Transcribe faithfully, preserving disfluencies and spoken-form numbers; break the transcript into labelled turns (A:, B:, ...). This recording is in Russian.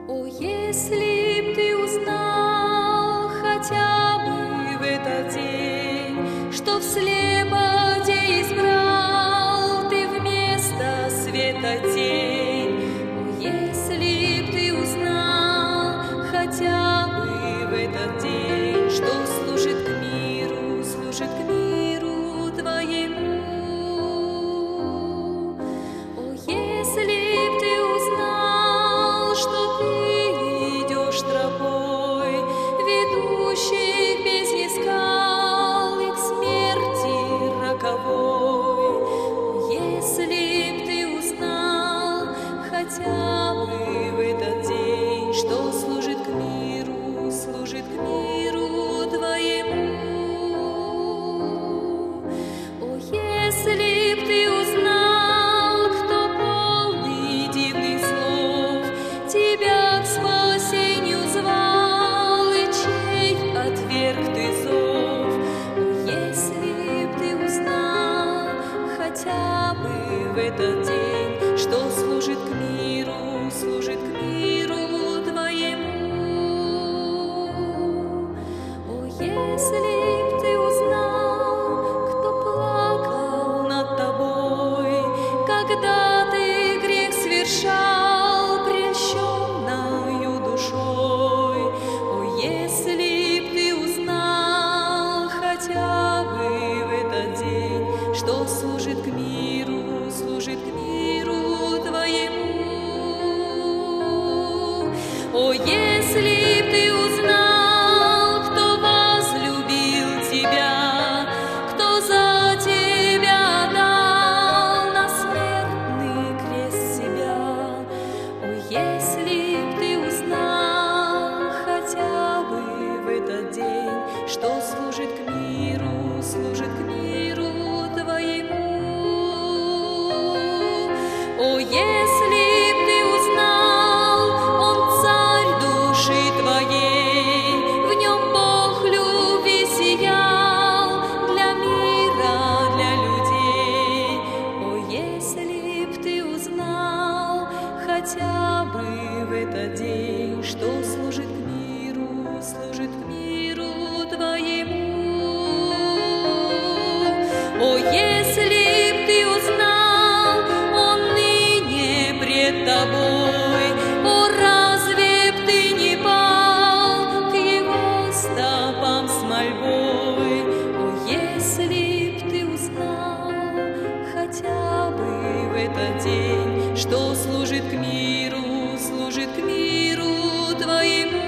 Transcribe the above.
A: О, если б ты узнал хотя бы в этот день, что в слепоте избрал ты вместо света тень. О, если б ты узнал хотя бы в этот день, что служит к миру, служит к миру твоему. О, если б ты узнал, что ты идешь тропой, ведущей к бездне скал и к смерти роковой. О, если б ты узнал хотя бы в этот день, что служит к миру, служит к миру твоему. О, если б ты узнал, кто полный дивных слов тебя к спасению звал, и чей отверг ты зов. О, если б ты узнал хотя бы в этот день, что служит к миру, служит к миру твоему. О, если б ты узнал, кто плакал над тобой, когда ты грех совершал прельщенною душой. О, если б ты узнал хотя бы в этот день, что служит к миру, служит к миру твоему. О, если б ты узнал, кто возлюбил тебя, кто за тебя отдал на смертный крест себя. О, если б ты узнал хотя бы в этот день, что служит к миру, служит к миру твоему. О, если б ты узнал, он царь души твоей, в нем Бог любви сиял для мира, для людей. О, если б ты узнал хотя бы в этот день, что служит к миру, служит к миру твоему. О, если б ты узнал, он ныне пред тобой, о, разве б ты не пал к его стопам с мольбой. О, если б ты узнал хотя бы в этот день, что служит к миру, служит к миру твоему.